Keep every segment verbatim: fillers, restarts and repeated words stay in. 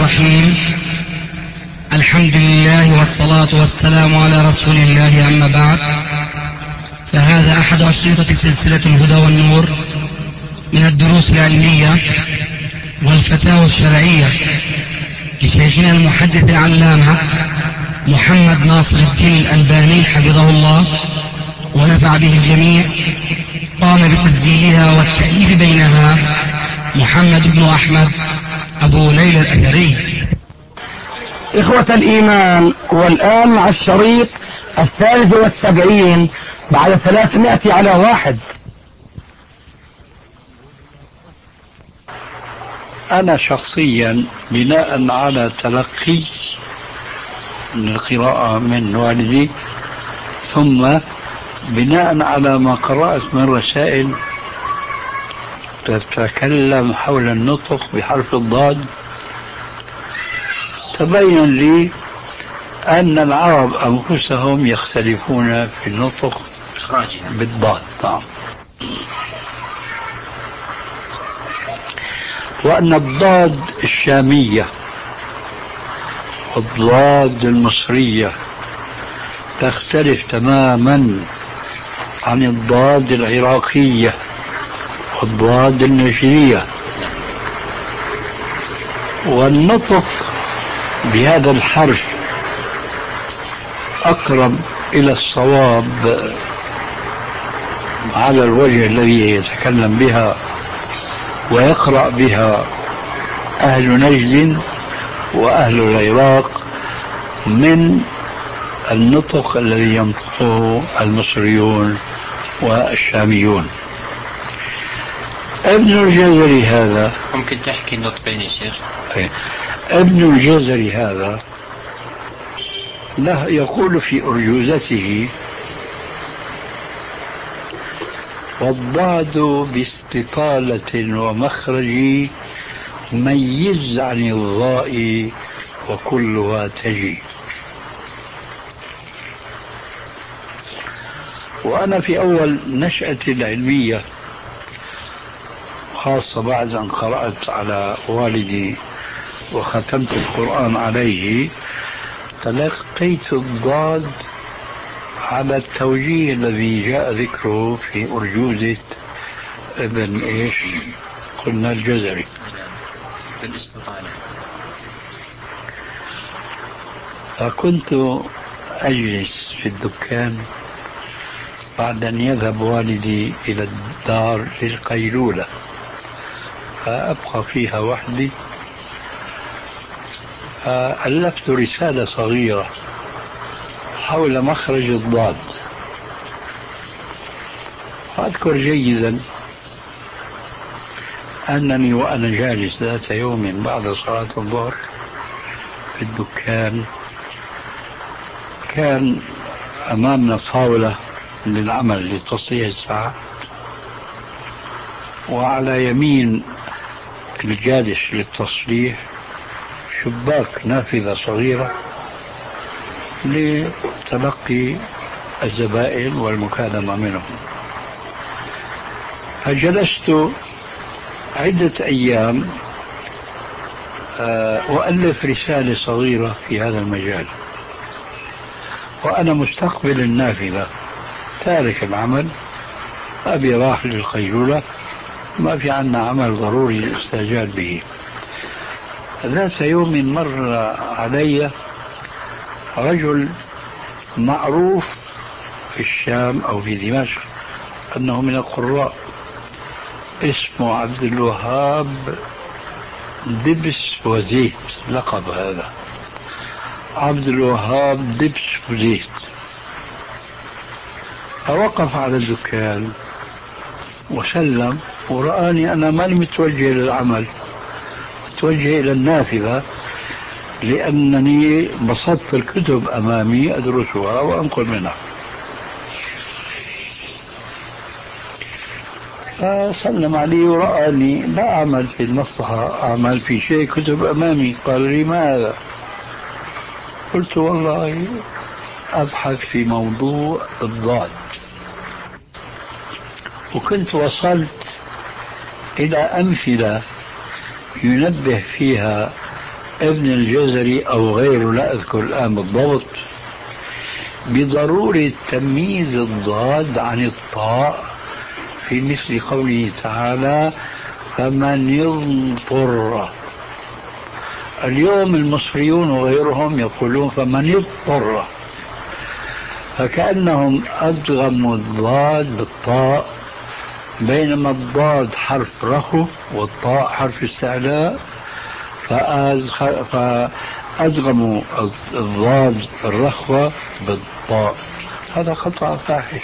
الرحيم. الحمد لله والصلاة والسلام على رسول الله، أما بعد، فهذا أحد أشرطة سلسلة الهدى والنور من الدروس العلمية والفتاوى الشرعية لشيخنا المحدث العلامة محمد ناصر الدين الألباني حفظه الله ونفع به الجميع. قام بتسجيلها والتأليف بينها محمد بن أحمد أبو ليلى الأثري. إخوة الإيمان، والآن مع الشريط الثالث والسبعين بعد ثلاثمائة على واحد. أنا شخصيا بناء على تلقي القراءة من والدي، ثم بناء على ما قرأت من رسائل تتكلم حول النطق بحرف الضاد، تبين لي أن العرب أنفسهم يختلفون في النطق بالضاد. نعم. وأن الضاد الشامية والضاد المصرية تختلف تماما عن الضاد العراقية والضاد النجدية، والنطق بهذا الحرف أقرب إلى الصواب على الوجه الذي يتكلم بها ويقرأ بها أهل نجد وأهل العراق من النطق الذي ينطقه المصريون والشاميون. ابن الجزري هذا، ممكن تحكي النطقين يا شيخ؟ ابن الجزري هذا له يقول في أرجوزته: والضاد باستطالة ومخرج ميز عن الضاء وكلها تجي. وأنا في أول نشأتي العلمية، خاصة بعد أن قرأت على والدي وختمت القرآن عليه، تلقيت الضاد على التوجيه الذي جاء ذكره في أرجوزة ابن إيش قلنا الجزري بالاستطالة. فكنت أجلس في الدكان بعد أن يذهب والدي إلى الدار للقيلولة، فأبقى فيها وحدي، فألفت رسالة صغيرة حول مخرج الضاد. وأذكر جيدا أنني وأنا جالس ذات يوم بعد صلاة الظهر في الدكان، كان أمامنا طاولة للعمل لتصحيح الساعة، وعلى يمين الجالس للتصليح شباك نافذة صغيرة لتلقي الزبائن والمكالمة منهم. فجلست عدة أيام أؤلف رسالة صغيرة في هذا المجال، وأنا مستقبل النافذة تارك العمل، أبي راح للقيلولة، ما في عنا عمل ضروري الاستعجال به. ذات يوم مر علي رجل معروف في الشام أو في دمشق أنه من القراء، اسمه عبد الوهاب دبس وزيت، لقب هذا عبد الوهاب دبس وزيت. فوقف على الدكان وسلم، ورآني أنا ماني متوجه للعمل، متوجه إلى النافذة، لأنني بسطت الكتب أمامي أدرسها وأنقل منها. فسلم علي ورآني لا أعمل في المصلحة، أعمل في شيء، كتب أمامي. قال لي: ما هذا؟ قلت: والله أبحث في موضوع الضاد. وكنت وصلت إلى أمثلة ينبه فيها ابن الجزري أو غيره لا أذكر الآن بالضبط بضرورة تمييز الضاد عن الطاء في مثل قوله تعالى فمن اضطر. اليوم المصريون وغيرهم يقولون فمن اضطر، فكأنهم أدغموا الضاد بالطاء، بينما الضاد حرف رخو والطاء حرف استعلاء، فأدغموا الضاد الرخوة بالطاء. هذا خطأ فاحش.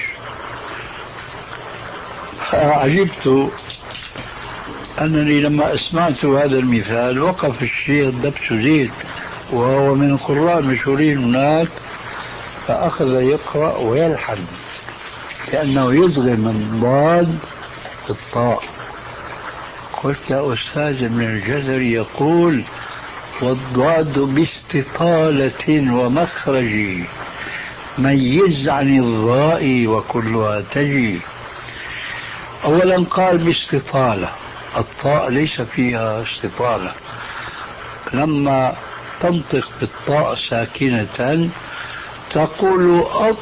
عجبت أنني لما أسمعت هذا المثال وقف الشيخ دبس زيد وهو من القراء المشهورين هناك، فأخذ يقرأ ويلحن كأنه يضغم الضاد بالطاء. قلت يا أستاذ ابن الجزري يقول والضاد باستطالة ومخرج ميز عن الضاء وكلها تجي. أولا قال باستطالة، الطاء ليس فيها استطالة، لما تنطق بالطاء ساكنة تقول أط،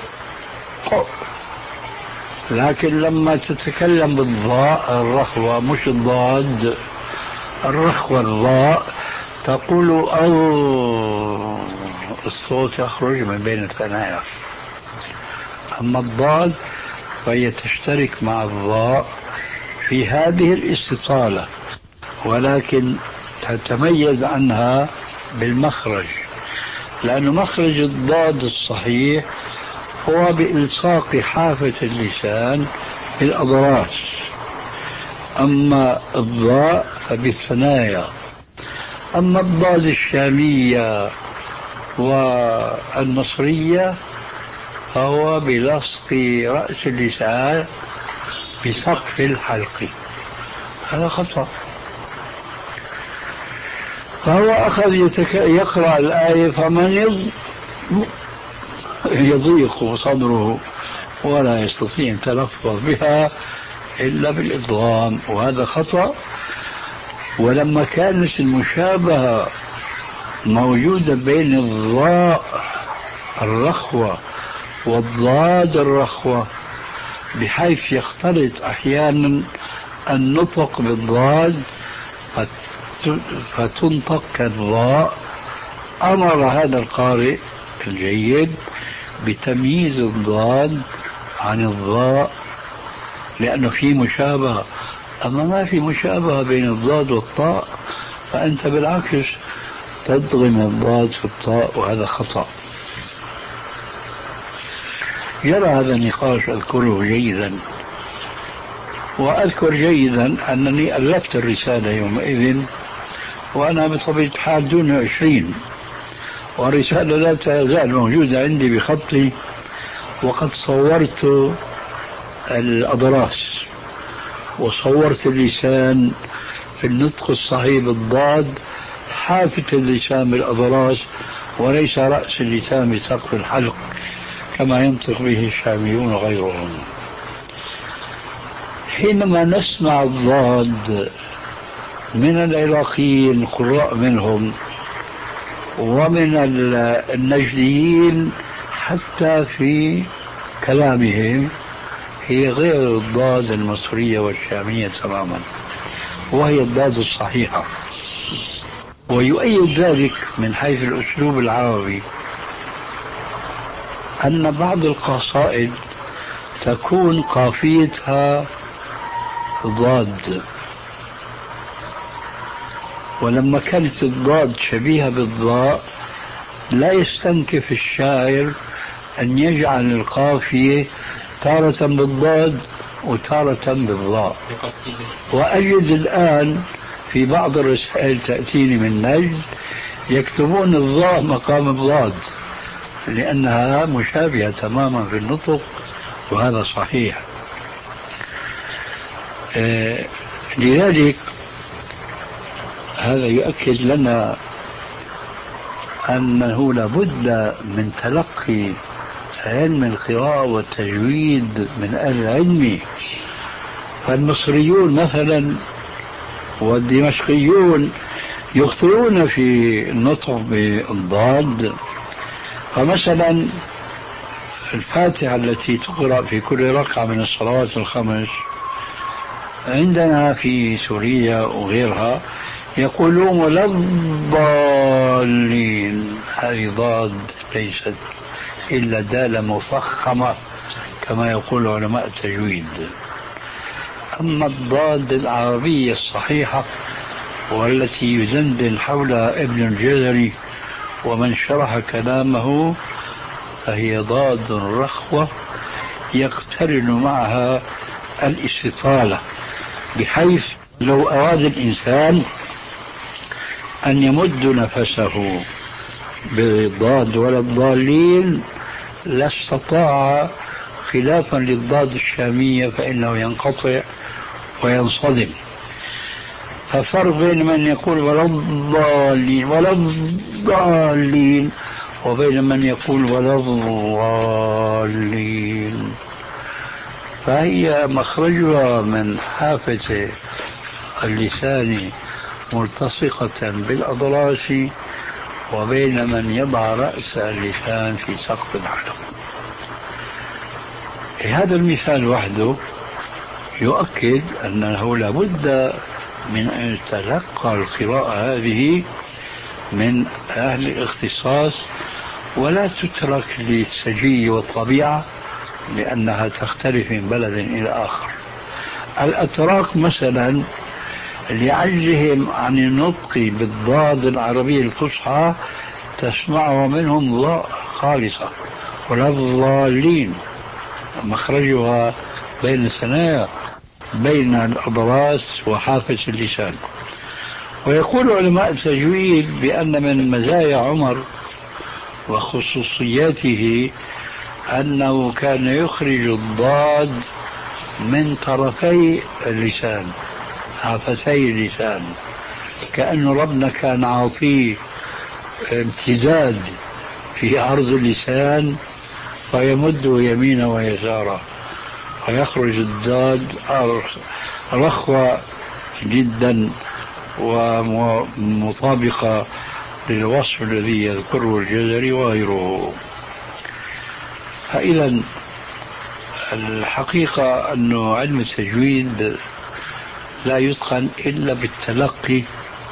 لكن لما تتكلم بالضاء الرخوة مش الضاد الرخوة الضاء تقول أو، الصوت يخرج من بين الثنايا. أما الضاد فهي تشترك مع الضاء في هذه الاستطالة، ولكن تتميز عنها بالمخرج، لأن مخرج الضاد الصحيح هو بإلصاق حافة اللسان بالأضراس، أما الضاء فبالثنايا. أما الضاد الشامية والمصرية فهو بلصق رأس اللسان بسقف الحلق. هذا خطأ. فهو أخذ يتك... يقرأ الآية فمن يضيق صدره ولا يستطيع التلفظ بها إلا بالإضغام، وهذا خطأ. ولما كانت المشابهة موجودة بين الضاء الرخوة والضاد الرخوة بحيث يختلط أحيانا النطق بالضاد فتنطق كالضاء، أمر هذا القارئ الجيد بتمييز الضاد عن الضاء لأنه في مشابهة. أما ما في مشابهة بين الضاد والطاء فأنت بالعكس تدغم الضاد في الطاء، وهذا خطأ. يرى هذا النقاش أذكره جيدا، وأذكر جيدا أنني ألفت الرسالة يومئذ وأنا بطبيعة الحال دون عشرين، والرسالة لا تزال موجودة عندي بخطي، وقد صورت الأضراس وصورت اللسان في النطق الصحيح بالضاد، حافة اللسان بالأضراس وليس رأس اللسان بسقف الحلق كما ينطق به الشاميون وغيرهم. حينما نسمع الضاد من العراقيين قراء منهم ومن النجديين حتى في كلامهم هي غير الضاد المصرية والشامية تماما، وهي الضاد الصحيحة. ويؤيد ذلك من حيث الأسلوب العربي أن بعض القصائد تكون قافيتها ضاد، ولما كانت الضاد شبيهة بالضاء لا يستنكف الشاعر أن يجعل القافية تارة بالضاد وتارة بالضاء. وأجد الآن في بعض الرسائل تأتيني من نجد يكتبون الضاء مقام الضاد لأنها مشابهة تماما في النطق، وهذا صحيح. آه لذلك هذا يؤكد لنا أنه لابد من تلقي علم القراءة والتجويد من أهل العلم. فالمصريون مثلا والدمشقيون يخطئون في النطق بالضاد. فمثلا الفاتحة التي تقرأ في كل ركعة من الصلوات الخمس عندنا في سوريا وغيرها يقولون ولا الضالين، هذه ضاد ليست إلا دالة مفخمة كما يقول علماء التجويد. أما الضاد العربية الصحيحة والتي يدندن حولها ابن الجزري ومن شرح كلامه فهي ضاد رخوة يقترن معها الاستطالة، بحيث لو أراد الإنسان أن يمد نفسه بالضاد ولا الضالين لاستطاع، خلافا للضاد الشامية فإنه ينقطع وينصدم. ففرق بين من يقول ولا الضالين ولا الضالين وبين من يقول ولا الضالين. فهي مخرجها من حافة اللسان ملتصقة بالأضراس، وبين من يضع رأس اللسان في سقف الحلق. هذا المثال وحده يؤكد أنه لابد من أن يتلقى القراءة هذه من أهل الاختصاص ولا تترك للسجي والطبيعة، لأنها تختلف من بلد إلى آخر. الأتراك مثلا لعجزهم عن النطق بالضاد العربية الفصحى تسمعه منهم ضاء خالصة ولا الضالين، مخرجها بين الثنايا بين الأضراس وحافة اللسان. ويقول علماء التجويد بأن من مزايا عمر وخصوصياته أنه كان يخرج الضاد من طرفي اللسان، حافتي اللسان، كأنه ربنا كان عاطيه امتداد في عرض اللسان فيمده يمينه ويساره ويخرج الضاد رخوة جدا ومطابقة للوصف الذي يذكره الجزري وغيره. فإذا الحقيقة أن علم التجويد لا يتقن إلا بالتلقي،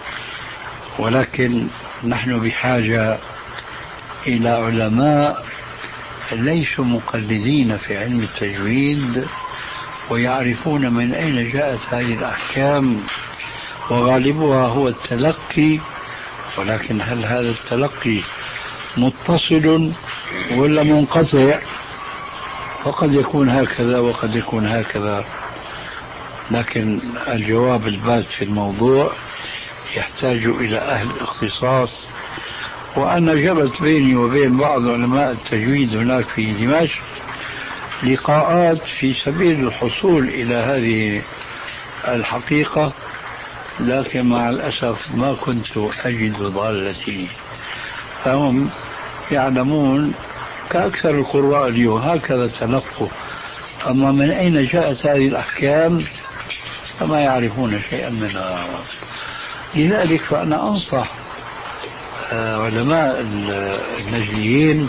ولكن نحن بحاجة إلى علماء ليسوا مقلدين في علم التجويد ويعرفون من أين جاءت هذه الأحكام، وغالبها هو التلقي. ولكن هل هذا التلقي متصل ولا منقطع؟ فقد يكون هكذا وقد يكون هكذا، لكن الجواب البات في الموضوع يحتاج إلى أهل اختصاص. وأنا جرت بيني وبين بعض علماء التجويد هناك في دمشق لقاءات في سبيل الحصول إلى هذه الحقيقة، لكن مع الأسف ما كنت أجد ضالتي. فهم يعلمون كأكثر القراء اليوم هكذا تلقوا، أما من أين جاءت هذه الأحكام فما يعرفون شيئا منها. لذلك فأنا أنصح علماء النجديين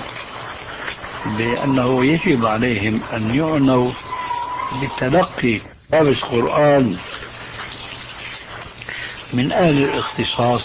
بأنه يجب عليهم أن يعنوا بالتلقي درس القرآن من أهل الاختصاص،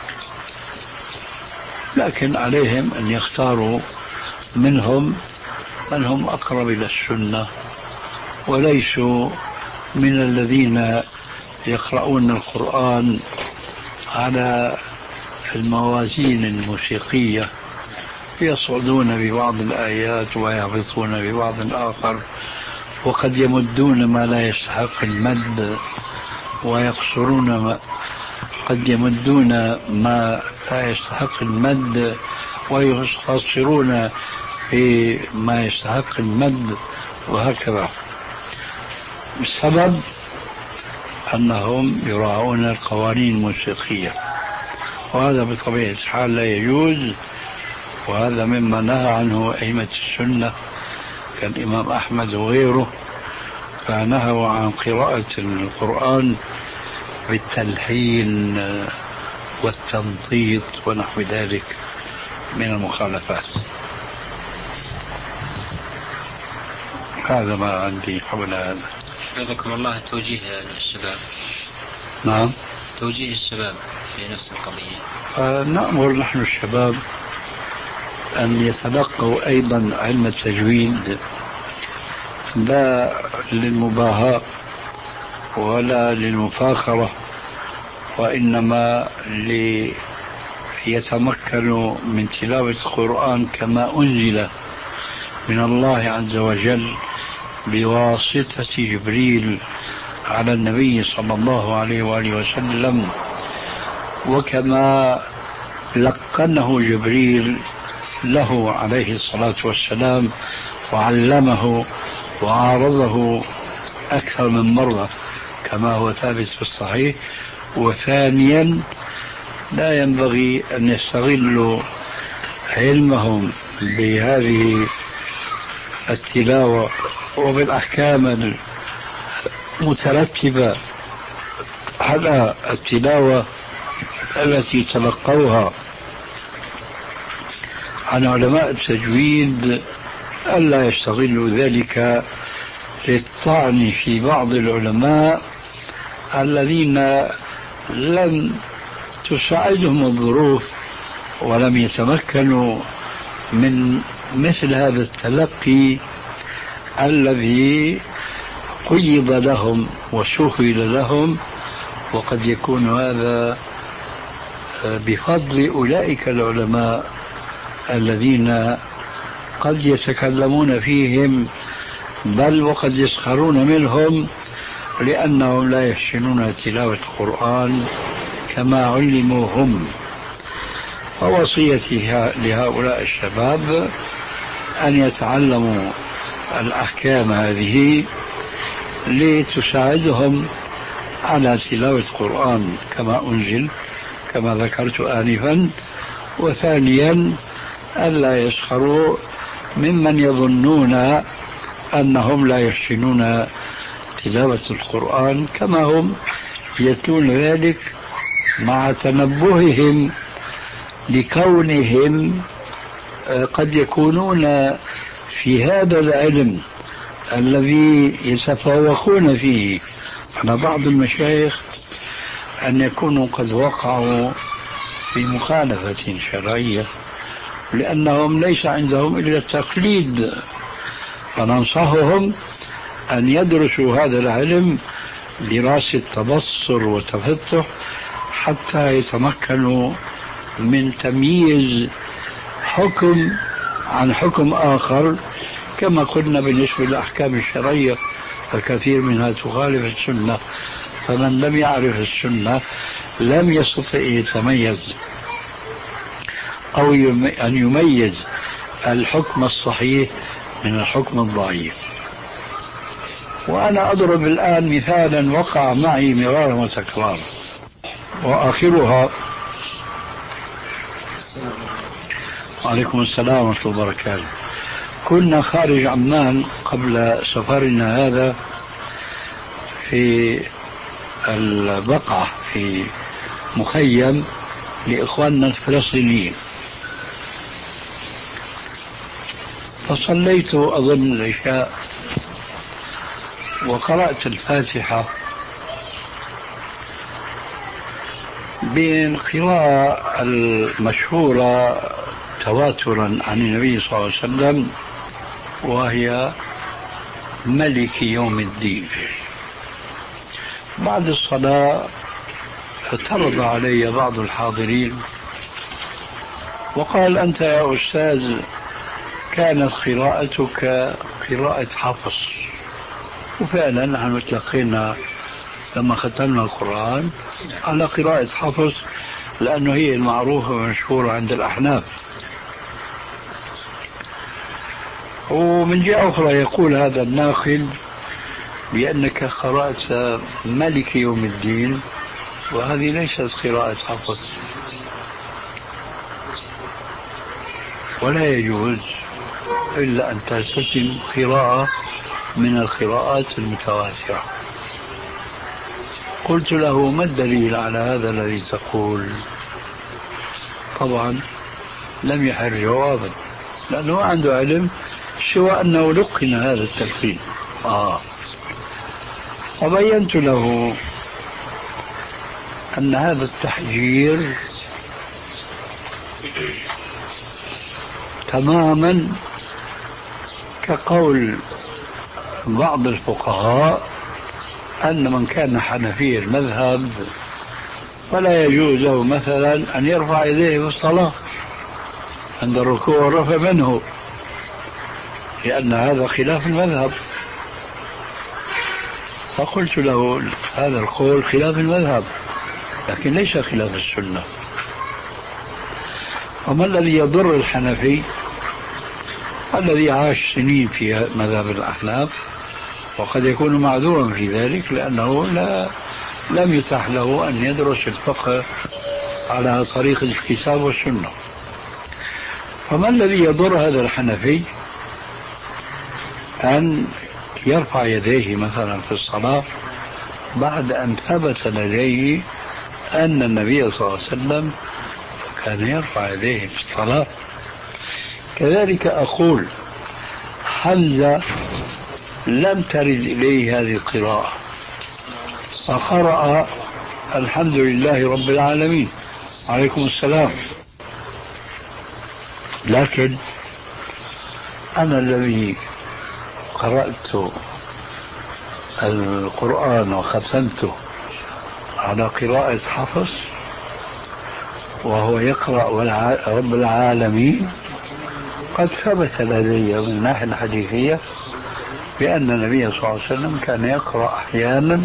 لكن عليهم أن يختاروا منهم من هم أقرب إلى السنة وليسوا من الذين يقرؤون القرآن على الموازين الموسيقية، يصعدون ببعض الآيات ويهبطون ببعض الآخر، وقد يمدون ما لا يستحق المد ويقصرون ما قد يمدون ما لا يستحق المد ويقصرون في ما يستحق المد، وهكذا. السبب أنهم يراعون القوانين الموسيقية، وهذا بطبيعة الحال لا يجوز، وهذا مما نهى عنه أئمة السنة كالإمام أحمد وغيره، فنهوا عن قراءة القرآن بالتلحين والتمطيط ونحو ذلك من المخالفات. هذا ما عندي حول هذا. حفظكم الله. توجيه الشباب. نعم، توجيه الشباب في نفس القضية. فنأمر نحن الشباب أن يتلقوا أيضا علم التجويد، لا للمباهاة ولا للمفاخرة، وإنما ليتمكنوا من تلاوة القرآن كما أنزل من الله عز وجل بواسطة جبريل على النبي صلى الله عليه وآله وسلم، وكما لقنه جبريل له عليه الصلاة والسلام وعلمه وعارضه أكثر من مرة كما هو ثابت في الصحيح. وثانيا لا ينبغي أن يستغلوا علمهم بهذه التلاوة وبالأحكام المترتبة على التلاوة التي تلقوها عن علماء التجويد، ألا يستغلوا ذلك للطعن في بعض العلماء الذين لم تساعدهم الظروف ولم يتمكنوا من مثل هذا التلقي الذي قيض لهم وسهل لهم، وقد يكون هذا بفضل أولئك العلماء الذين قد يتكلمون فيهم بل وقد يسخرون منهم لأنهم لا يحسنون تلاوة القرآن كما علموا هم. فوصيتي لهؤلاء الشباب أن يتعلموا الأحكام هذه لتساعدهم على تلاوة القرآن كما أنزل كما ذكرت آنفا. وثانيا ألا يسخروا ممن يظنون أنهم لا يحسنون تلاوة القرآن كما هم يتلون ذلك، مع تنبههم لكونهم قد يكونون في هذا العلم الذي يتفوقون فيه على بعض المشايخ أن يكونوا قد وقعوا في مخالفة شرعية، لأنهم ليس عندهم إلا التقليد. فننصحهم أن يدرسوا هذا العلم دراسة تبصر وتفتح حتى يتمكنوا من تمييز حكم عن حكم آخر. كما قلنا بالنسبة للأحكام الشرعية الكثير منها تخالف السنة، فمن لم يعرف السنة لم يستطع يتميز أو أن يميز الحكم الصحيح من الحكم الضعيف. وأنا أضرب الآن مثالا وقع معي مرارا وتكرارا، وآخرها وعليكم السلام ورحمة الله وبركاته. كنا خارج عمان قبل سفرنا هذا في البقعة في مخيم لإخواننا الفلسطينيين، فصليت أظن العشاء وقرأت الفاتحة بالقراءة المشهورة تواترا عن النبي صلى الله عليه وسلم، وهي ملك يوم الدين. بعد الصلاة اعترض علي بعض الحاضرين وقال: أنت يا أستاذ كانت قراءتك قراءة حفص. وفعلا نحن تلقينا لما ختمنا القرآن على قراءة حفص، لأنه هي المعروفة والمشهورة عند الأحناف. ومن جهة أخرى يقول هذا الناقل بأنك قرأت ملك يوم الدين، وهذه ليست قراءة حفص، ولا يجوز إلا أن تلتزم قراءة من القراءات المتواترة. قلت له: ما الدليل على هذا الذي تقول؟ طبعا لم يحر جوابا، لأنه ما عنده علم سوى أنه لقن هذا التلقين. آه. وبينت له أن هذا التحجير تماما كقول بعض الفقهاء أن من كان حنفي المذهب فلا يجوز له مثلا أن يرفع يديه في الصلاة عند الركوع والرفع منه، لأن هذا خلاف المذهب. فقلت له هذا القول خلاف المذهب لكن ليس خلاف السنة. وما الذي يضر الحنفي الذي عاش سنين في مذهب الأحناف وقد يكون معذورا في ذلك لأنه لا لم يتح له أن يدرس الفقه على طريق الكتاب والسنة. فما الذي يضر هذا الحنفي أن يرفع يديه مثلا في الصلاة بعد أن ثبت لديه أن النبي صلى الله عليه وسلم كان يرفع يديه في الصلاة؟ كذلك أقول حمزة لم ترد إليه هذه القراءة فقرأ الحمد لله رب العالمين. عليكم السلام. لكن أنا الذي قرأت القرآن وختمته على قراءة حفص وهو يقرأ رب العالمين قد ثبت لدي من الناحية الحديثية بأن النبي صلى الله عليه وسلم كان يقرأ أحيانا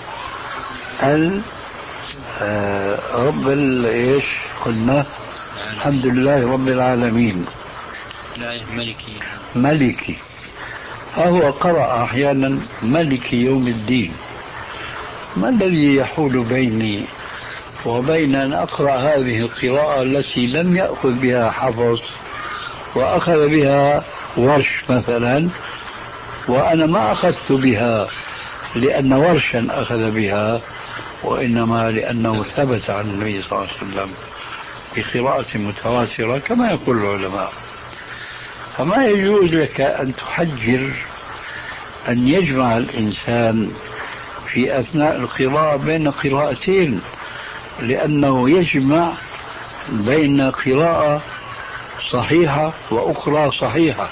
رب ايش قلنا الحمد لله رب العالمين ملكي ملكي فهو قرأ أحيانا ملك يوم الدين. ما الذي يحول بيني وبين أن أقرأ هذه القراءة التي لم يأخذ بها حفص وأخذ بها ورش مثلا وأنا ما أخذت بها لأن ورشا أخذ بها وإنما لأنه ثبت عن النبي صلى الله عليه وسلم بقراءة متواترة كما يقول العلماء. فما يجوز لك أن تحجر أن يجمع الإنسان في أثناء القراءة بين قراءتين لأنه يجمع بين قراءة صحيحة وأخرى صحيحة.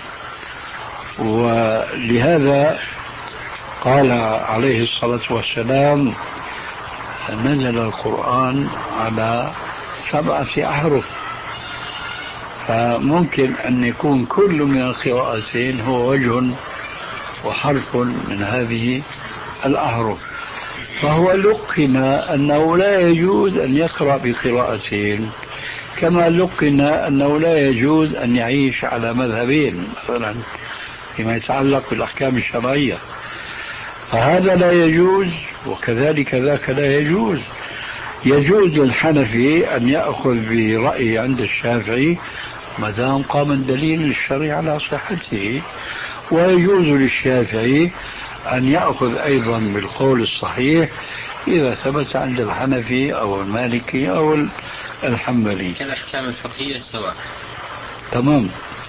ولهذا قال عليه الصلاة والسلام نزل القرآن على سبعة أحرف فممكن أن يكون كل من القراءتين هو وجه وحرف من هذه الأحرف. فهو لقن أنه لا يجوز أن يقرأ بقراءتين كما لقن أنه لا يجوز أن يعيش على مذهبين مثلا فيما يتعلق بالأحكام الشرعية. فهذا لا يجوز وكذلك ذاك لا يجوز. يجوز للحنفي أن يأخذ برأي عند الشافعي ما دام قام الدليل الشرعي على صحته، ويجوز للشافعي أن يأخذ أيضا بالقول الصحيح إذا ثبت عند الحنفي أو المالكي أو الحنبلي. كالأحكام الفقهية سواء. تمام.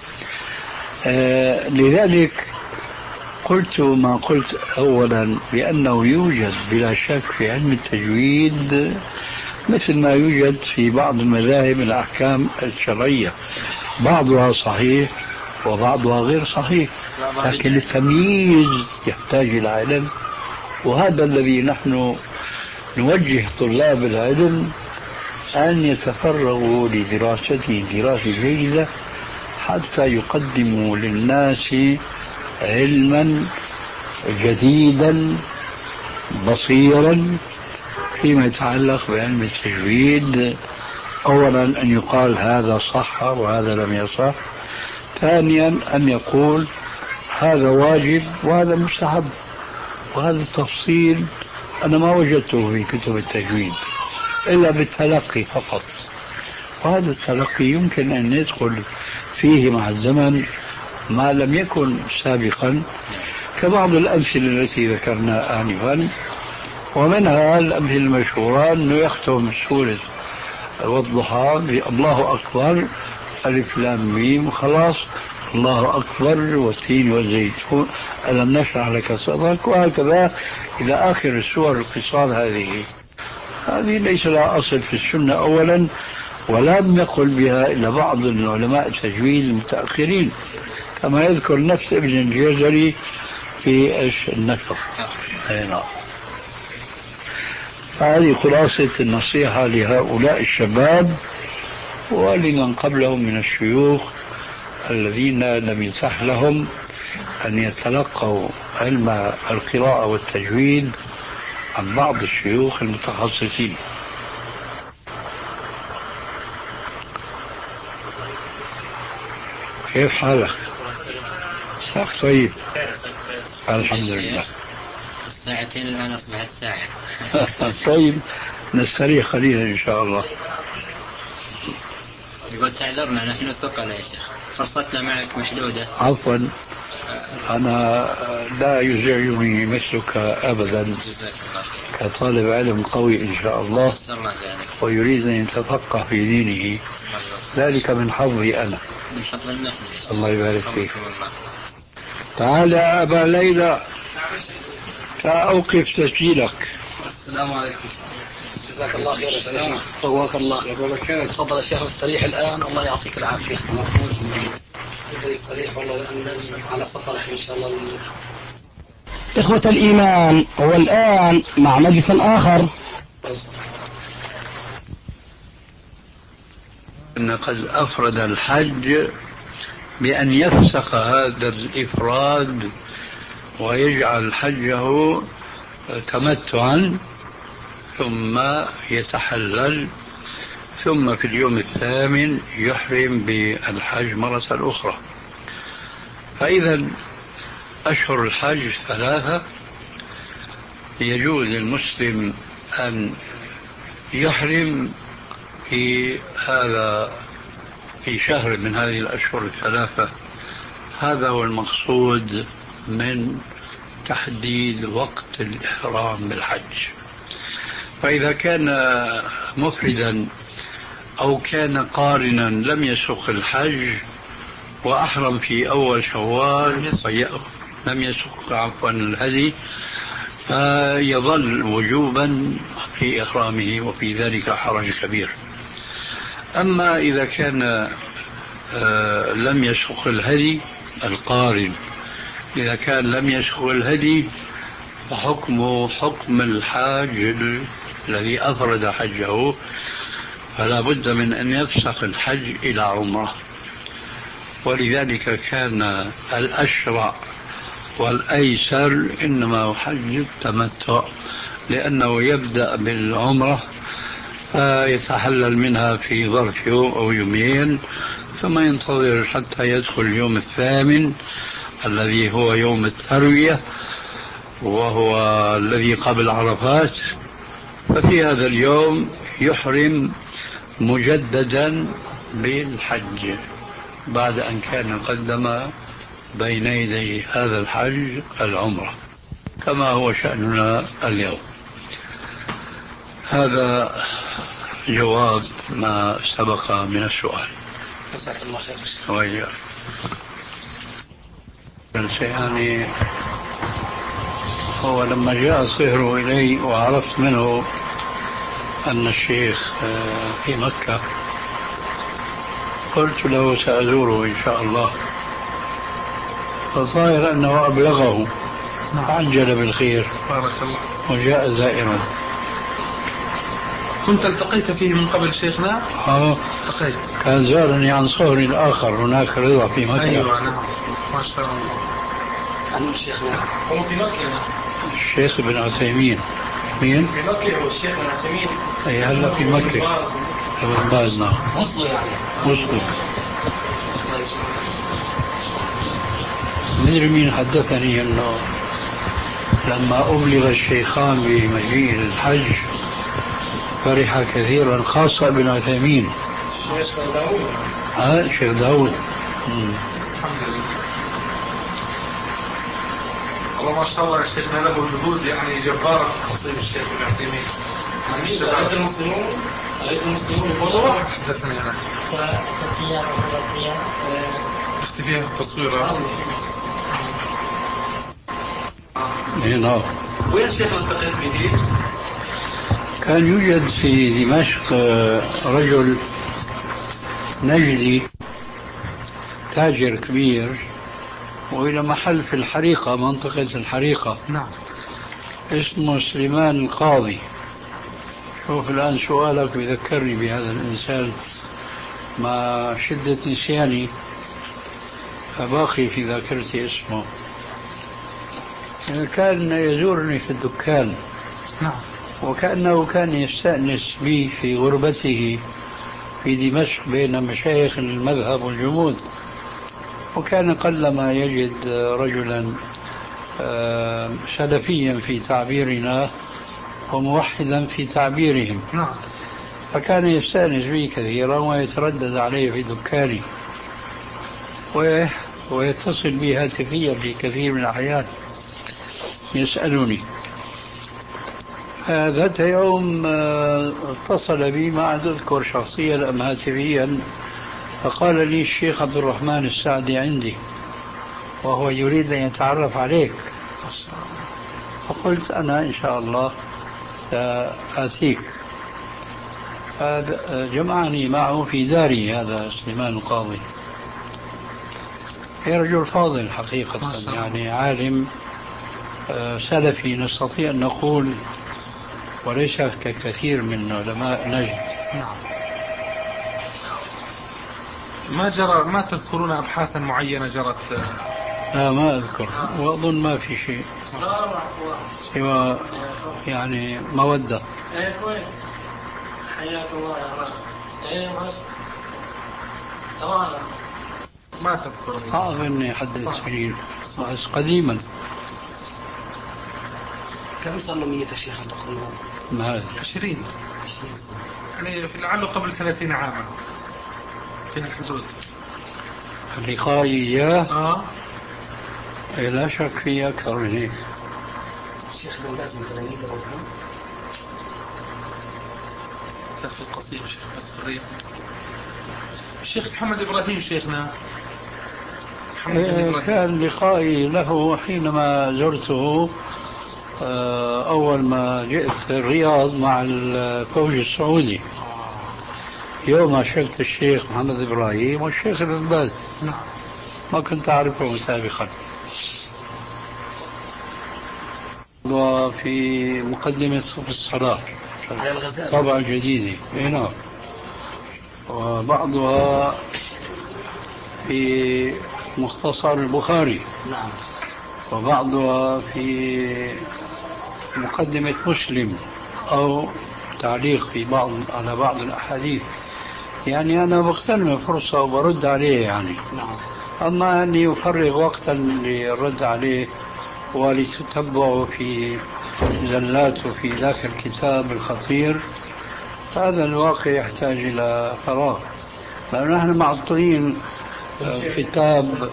آه لذلك قلت ما قلت أولا بأنه يوجد بلا شك في علم التجويد مثل ما يوجد في بعض المذاهب الأحكام الشرعية بعضها صحيح وبعضها غير صحيح، لكن التمييز يحتاج إلى علم. وهذا الذي نحن نوجه طلاب العلم أن يتفرغوا لدراسته دراسة جيدة حتى يقدموا للناس علما جديدا بصيرا فيما يتعلق بعلم التجويد. أولا أن يقال هذا صح وهذا لم يصح. ثانيا أن يقول هذا واجب وهذا مستحب. وهذا التفصيل أنا ما وجدته في كتب التجويد إلا بالتلقي فقط. وهذا التلقي يمكن أن يدخل فيه مع الزمن ما لم يكن سابقا كبعض الأمثلة التي ذكرنا آنفا. ومنها الأمثلة المشهورة أنه يختم سورة والضحى الله أكبر ألف لام ميم خلاص، الله أكبر والتين والزيتون ألم نشرح لك صدرك، وهكذا إلى آخر السور القصار. هذه هذه ليس لها أصل في السنة أولا، ولم يقل بها إلا بعض العلماء التجويد المتأخرين، كما يذكر نفس ابن الجزري في النشر. نعم. هذه خلاصة النصيحة لهؤلاء الشباب ولمن قبلهم من الشيوخ الذين لم يتح لهم أن يتلقوا علم القراءة والتجويد عن بعض الشيوخ المتخصصين. كيف حالك؟ ساق طيب الحمد لله. الساعتين الآن أصبحت ساعة. طيب نستريح قليلا إن شاء الله. يقول تعذرنا نحن ثقل يا شيخ، فرصتنا معك محدودة. عفوا أنا لا يزعجني مثلك أبدا، كطالب علم قوي إن شاء الله ويريد أن يتفقه في دينه، ذلك من حظي أنا. من حظ النحن. الله يبارك فيك. تعال يا أبا ليلى أوقف تسجيلك. السلام عليكم. جزاك الله خير يا شيخ. طواك الله. تفضل يا شيخ استريح الآن، الله يعطيك العافية. يستريح والله لأن على سفر إن شاء الله. إخوة الإيمان، والآن مع مجلس آخر. إن قد أفرد الحج بأن يفسخ هذا الإفراد ويجعل حجه تمتعا، ثم يتحلل، ثم في اليوم الثامن يحرم بالحج مرة أخرى. فإذا أشهر الحج ثلاثة، يجوز للمسلم أن يحرم في هذا في شهر من هذه الأشهر الثلاثة. هذا هو المقصود من تحديد وقت الإحرام بالحج. فإذا كان مفردا أو كان قارنا لم يسق الحج وأحرم في أول شوال لم يسق عفوا الهدي، فيظل وجوبا في إحرامه، وفي ذلك حرج كبير. أما إذا كان لم يسق الهدي القارن، إذا كان لم يسق الهدي فحكمه حكم الحاج الذي أفرد حجه، فلا بد من أن يفسخ الحج إلى عمره. ولذلك كان الأشرع والأيسر إنما حج التمتع، لأنه يبدأ بالعمرة فيتحلل منها في ظرف يوم أو يومين، ثم ينتظر حتى يدخل اليوم الثامن الذي هو يوم التروية، وهو الذي قبل عرفات. ففي هذا اليوم يحرم مجددا بالحج بعد أن كان قدم بين يدي هذا الحج العمرة، كما هو شأننا اليوم. هذا جواب ما سبق من السؤال. جزاك الله خير. وإياك. يعني هو لما جاء الصهر إلي وعرفت منه أن الشيخ في مكة، قلت له سأزوره إن شاء الله، فظاهر أنه أبلغه عجل بالخير بارك الله وجاء زائرا. كنت التقيت فيه من قبل شيخنا؟ اه التقيت، كان زارني عن صهر الآخر هناك رضا في مكة. أيوة نعم ما شاء الله. عن شيخنا هو في مكة الشيخ ابن عثيمين. مين؟ في مكة هو الشيخ ابن عثيمين. أي هلا في مكة ابن باز. نعم وصلوا يعني وصلوا. مدري مين حدثني أنه لما أبلغ الشيخان بمجيء الحج فرح كثيرا، خاصة ابن عثيمين. الشيخ داود. ها الشيخ داود. الحمد لله. والله ما شاء الله يا شيخنا له جهود يعني جبارة في تصيب الشيخ ابن عثيمين. الشباب المسلمون رأيت المسلمون والله واحد حدثني أنا ثلاث أو أربعة أيام اختفيها في التصوير. نعم. وين الشيخ التقيت به؟ كان يوجد في دمشق رجل نجدي تاجر كبير، وإلى محل في الحريقة، منطقة الحريقة. نعم. اسمه سليمان القاضي. شوف الآن سؤالك بذكرني بهذا الإنسان، مع شدة نسياني فباقي في ذاكرتي اسمه. كان يزورني في الدكان. نعم. وكأنه كان يستأنس بي في غربته في دمشق بين مشايخ المذهب والجمود، وكان قلما يجد رجلا سلفيا في تعبيرنا وموحدا في تعبيرهم. نعم. فكان يستأنس بي كثيرا ويتردد علي في دكاني ويتصل بي هاتفيا في كثير من الأحيان يسألني. ذات يوم اتصل بي، ما عاد أذكر شخصيا أم هاتفيا، فقال لي الشيخ عبد الرحمن السعدي عندي وهو يريد أن يتعرف عليك. فقلت أنا إن شاء الله سآتيك. جمعني معه في داري هذا سليمان القاضي. هي رجل فاضل حقيقة، يعني عالم سلفي نستطيع أن نقول، وليس ككثير من علماء نجد. نعم. ما جرى ما تذكرون أبحاثا معينة جرت؟ لا ما أذكر، وأظن ما في شيء سوى يعني مودة. ايه كويس. حياك الله يا رب. ايه بس تمام. ما تذكر؟ صعب اني احدد سنين، بس قديما. كم صار له مية شيخ تقريبا؟ ما هذا عشرين يعني في لعله قبل ثلاثين عاما في الحدود. اللقاء إياه اه لا شك في أكثر من هيك. الشيخ بن باز من تلاميذ الرحمن كان في القصيم شيخ بس في الرياض. الشيخ محمد إبراهيم شيخنا محمد إبراهيم كان لقائي له حينما زرته أول ما جئت الرياض مع الفوج السعودي. يوم شفت الشيخ محمد إبراهيم والشيخ ابن باز. نعم. ما كنت أعرفه سابقا. وفي مقدمة صف الصلاة طبعا جديدة. نعم. وبعضها في مختصر البخاري. نعم. وبعضها في مقدمة مسلم أو تعليق في بعض على بعض الأحاديث. يعني أنا بغتنم فرصة وبرد عليه يعني. نعم. أما أني أفرغ وقتا للرد عليه ولتتبعه في زلاته في ذاك الكتاب الخطير، هذا الواقع يحتاج إلى فراغ، لأن نحن معطلين كتاب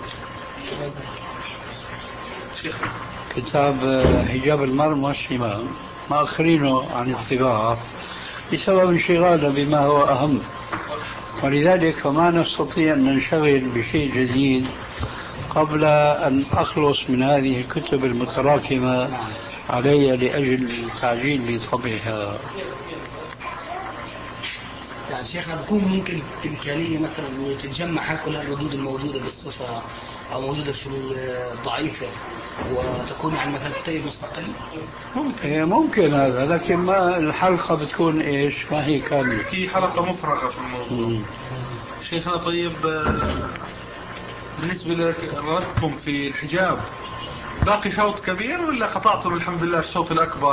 كتاب حجاب المرء والشمال مأخرينه عن الطباعة بسبب انشغالنا بما هو أهم، ولذلك فما نستطيع أن ننشغل بشيء جديد قبل أن أخلص من هذه الكتب المتراكمة علي لأجل التعجيل بطبعها. يعني شيخنا بكون ممكن إمكانية مثلا أن تتجمع كل الردود الموجودة بالصفة أو موجودة في الضعيفة وتكون عن مثلا كتاب مستقل؟ ممكن ممكن هذا، لكن ما الحلقة بتكون إيش؟ ما هي كاملة، في حلقة مفرغة في الموضوع. مم. شيخنا طيب بالنسبة لردكم في الحجاب باقي شوط كبير ولا قطعتم الحمد لله الشوط الأكبر؟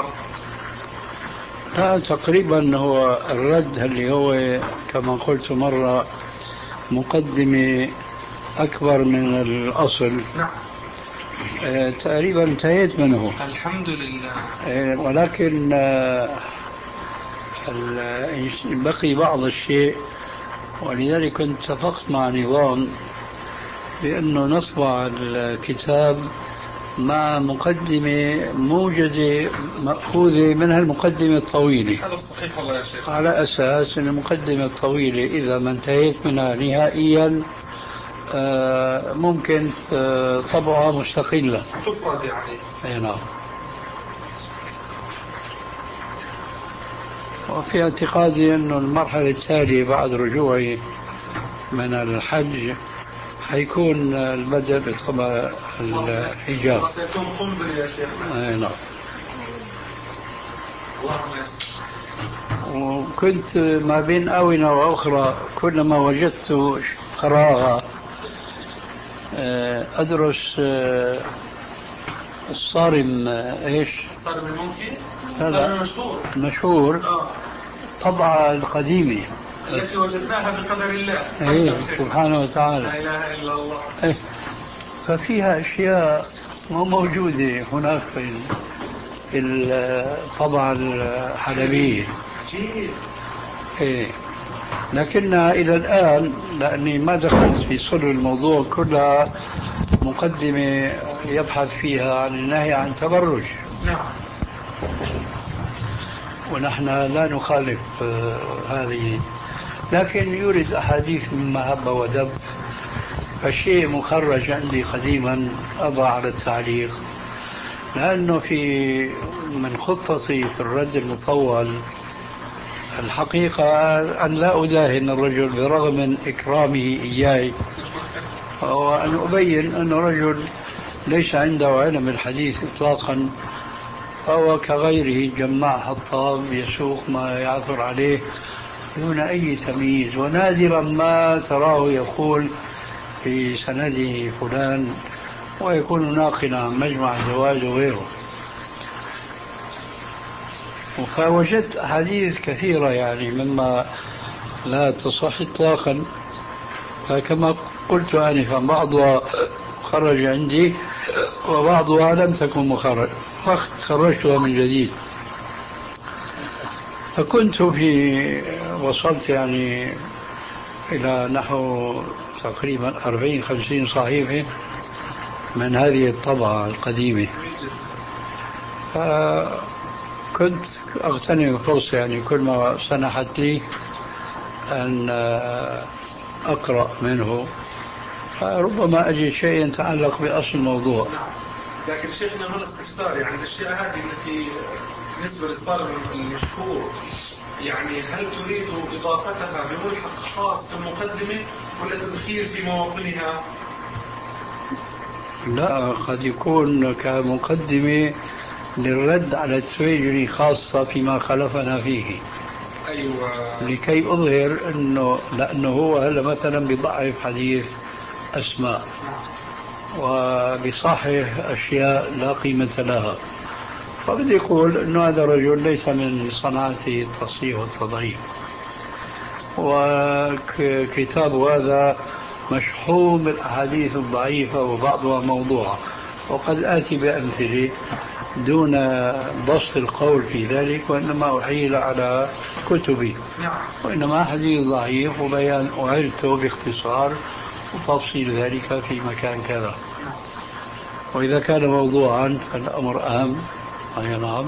لا تقريبا هو الرد اللي هو كما قلت مرة مقدمة أكبر من الأصل. نعم. آه تقريبا انتهيت منه الحمد لله. آه ولكن آه بقي بعض الشيء، ولذلك كنت اتفقت مع نظام بأنه نطبع الكتاب مع مقدمة موجزة مأخوذة منها المقدمة الطويلة. هذا الصحيح والله يا شيخ. على أساس أن المقدمة الطويلة إذا ما انتهيت منها نهائيا ممكن طبعها مستقلة تفرد يعني. أي نعم. وفي اعتقادي أن المرحلة التالية بعد رجوعي من الحج حيكون البدء بطبع الحجاب. سيكون قنبلة يا شيخ. أي نعم. اللهم وكنت ما بين آونة وأخرى كلما وجدت فراغا أدرس الصارم إيش؟ الصارم المنكي؟ هذا المشهور. مشهور. آه. طبعة القديمة التي وجدناها بقدر الله. إيه سبحانه وتعالى. لا إله إلا الله. إيه. ففيها أشياء مو موجودة هناك في الطبعة الحلبية. جيد. إيه. لكنها إلى الآن لأني ما دخلت في صلب الموضوع كلها مقدمة يبحث فيها عن النهي عن تبرج. نعم. ونحن لا نخالف هذه، لكن يورد أحاديث مما هب ودب. فالشيء مخرج عندي قديما أضع على التعليق، لأنه في من خطتي في الرد المطول الحقيقة أن لا أداهن الرجل برغم من إكرامه إياي، وأن أبين أن رجل ليس عنده علم الحديث إطلاقا، فهو كغيره جماع حطاب يسوق ما يعثر عليه دون أي تمييز، ونادرا ما تراه يقول في سنده فلان ويكون ناقلا عن مجمع الزواج وغيره. فوجدت أحاديث كثيرة يعني مما لا تصح إطلاقا، فكما قلت آنفا بعضها خرج عندي وبعضها لم تكن مخرج فخرجتها من جديد. فكنت في وصلت يعني إلى نحو تقريبا أربعين خمسين صحيفة من هذه الطبعة القديمة. فكنت أغتنم الفرصة يعني كل ما سنحت لي أن أقرأ منه، فربما أجد شيء يتعلق بأصل الموضوع. لكن شيخنا هنا استفسار، يعني الأشياء هذه التي بالنسبة للصارم المشهور يعني هل تريد إضافتها بملحق خاص في المقدمة ولا تذخير في مواطنها؟ لا، قد يكون كمقدمة للرد على التويجري خاصة فيما خلفنا فيه. أيوة. لكي أظهر أنه لأنه هو هلا مثلا بضعف حديث أسماء وبصحح أشياء لا قيمة لها، فبدي يقول أنه هذا الرجل ليس من صنعته التصحيح والتضعيف، وكتاب هذا مشحون بالأحاديث الضعيفة وبعضها موضوعة، وقد آتي بأمثلة دون بسط القول في ذلك، وإنما أحيل على كتبي، وإنما حديث ضعيف وبيان أعلته باختصار وتفصيل ذلك في مكان كذا. وإذا كان موضوعا فالأمر أهم. أي نعم،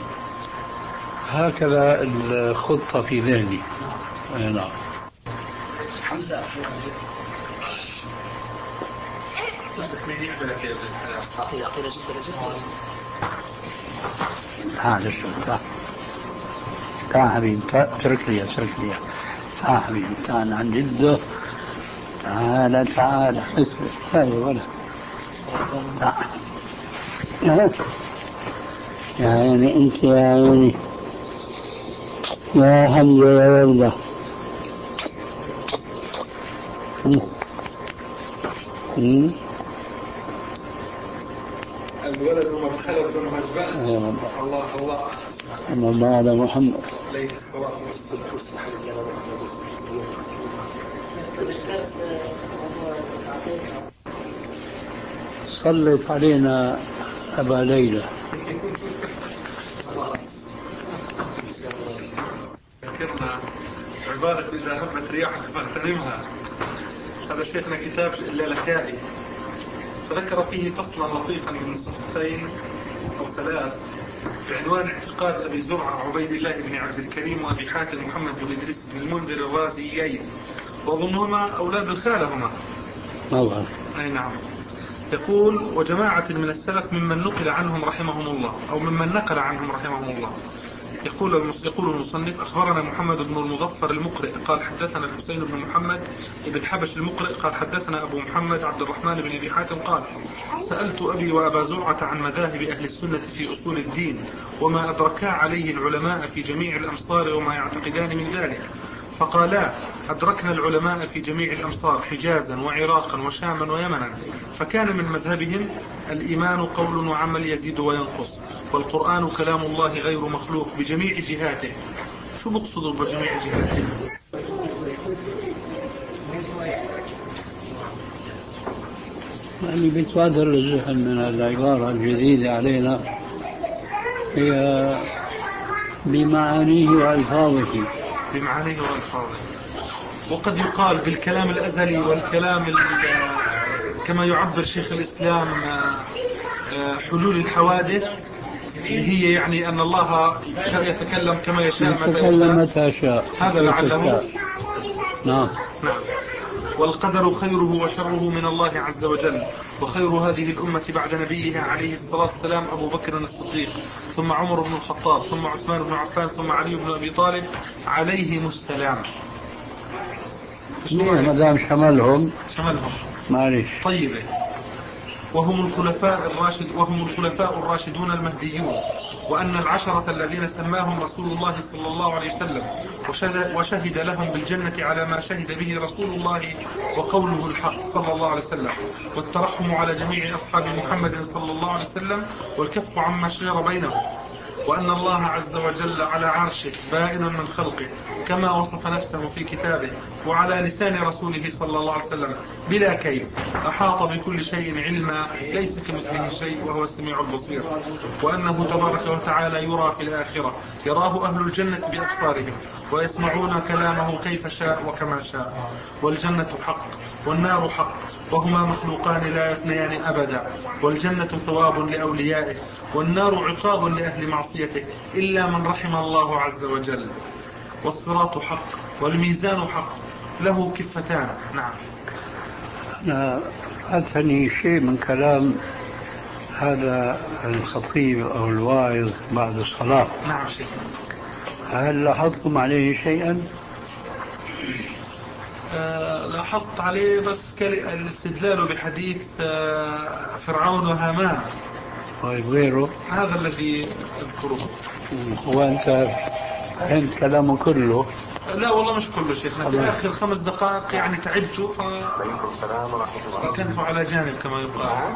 هكذا الخطة في ذهني. أي نعم. حمزة مين يقبلك يا ابن الحلال؟ أعطيه أعطيه رجل رجل تعال تعال تعال حبيبي، اترك لي اترك لي تعال حبيبي، تعال عن جده، تعال تعال هاي ولا تعال يا عيني انت يا عيني يا حمزة يا ولده. الولد ما بخلف زي ما جبان. الله الله صلى الله على محمد عليه الصلاة والسلام. صلت علينا أبا ليلى. ذكرنا عبارة إذا هبت رياحك فاغتنمها. هذا شيخنا كتاب اللالكائي فذكر فيه فصلا لطيفا من صفحتين أو ثلاث بعنوان اعتقاد أبي زرعة عبيد الله بن عبد الكريم وأبي حاتم محمد بن إدريس بن المنذر الرازيين، وأظنهما أولاد الخالة هما. طبعا. أي نعم. يقول: وجماعة من السلف ممن نقل عنهم رحمهم الله أو ممن نقل عنهم رحمهم الله. يقول يقول المصنف: أخبرنا محمد بن المظفر المقرئ قال حدثنا الحسين بن محمد بن حبش المقرئ قال حدثنا أبو محمد عبد الرحمن بن أبي حاتم قال: سألت أبي وأبا زرعة عن مذاهب أهل السنة في أصول الدين وما أدركا عليه العلماء في جميع الأمصار وما يعتقدان من ذلك، فقالا: أدركنا العلماء في جميع الأمصار حجازا وعراقا وشاما ويمنا، فكان من مذهبهم الإيمان قول وعمل يزيد وينقص، والقرآن كلام الله غير مخلوق بجميع جهاته. شو بقصدوا بجميع جهاته؟ يعني بيتبادر للذهن من العبارة الجديدة علينا هي بمعانيه وألفاظه. بمعانيه وألفاظه. وقد يقال بالكلام الأزلي والكلام كما يعبر شيخ الإسلام حلول الحوادث، اللي هي يعني أن الله يتكلم كما يشاء متى يشاء. هذا لعله. نعم. نعم. والقدر خيره وشره من الله عز وجل، وخير هذه الأمة بعد نبيها عليه الصلاة والسلام أبو بكر الصديق، ثم عمر بن الخطاب، ثم عثمان بن عفان، ثم علي بن أبي طالب عليهم السلام. ما دام شملهم شملهم معلش. طيبة. وهم الخلفاء الراشد وهم الخلفاء الراشدون المهديون، وأن العشرة الذين سماهم رسول الله صلى الله عليه وسلم وشهد لهم بالجنة على ما شهد به رسول الله وقوله الحق صلى الله عليه وسلم، والترحم على جميع أصحاب محمد صلى الله عليه وسلم، والكف عما شجر بينهم، وأن الله عز وجل على عرشه بائن من خلقه كما وصف نفسه في كتابه وعلى لسان رسوله صلى الله عليه وسلم بلا كيف، أحاط بكل شيء علما ليس كمثله شيء وهو السميع البصير، وأنه تبارك وتعالى يرى في الآخرة، يراه أهل الجنة بأبصارهم ويسمعون كلامه كيف شاء وكما شاء، والجنة حق والنار حق، وهما مخلوقان لا يفنيان أبدا، والجنة ثواب لأوليائه والنار عقاب لأهل معصيته إلا من رحم الله عز وجل، والصراط حق والميزان حق له كفتان. نعم. أنا أتني شيء من كلام هذا الخطيب أو الواعظ بعد الصلاة. نعم شيء. هل لاحظتم عليه شيئا؟ آه لاحظت عليه بس الاستدلال بحديث آه فرعون وهامان. طيب غيره؟ هذا الذي أذكره. وأنت فهمت كلامه كله؟ لا والله مش كله شيخنا، في آخر خمس دقائق يعني تعبت ف... فكنت على جانب كما يقال.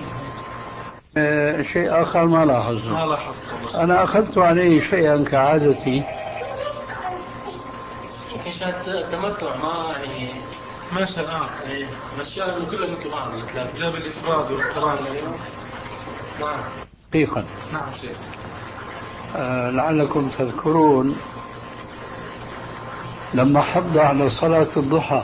آه شيء آخر ما لاحظه. ما لاحظت. أنا أخذت عليه شيئا كعادتي. يمكن شاهد تمتع ما يعني ما شاء الله. ايه بس يعني انه كله مثل بعض الثلاثة. جاب الإفراد والقران. نعم. دقيقا. نعم شيخ. آه لعلكم تذكرون لما حض على صلاة الضحى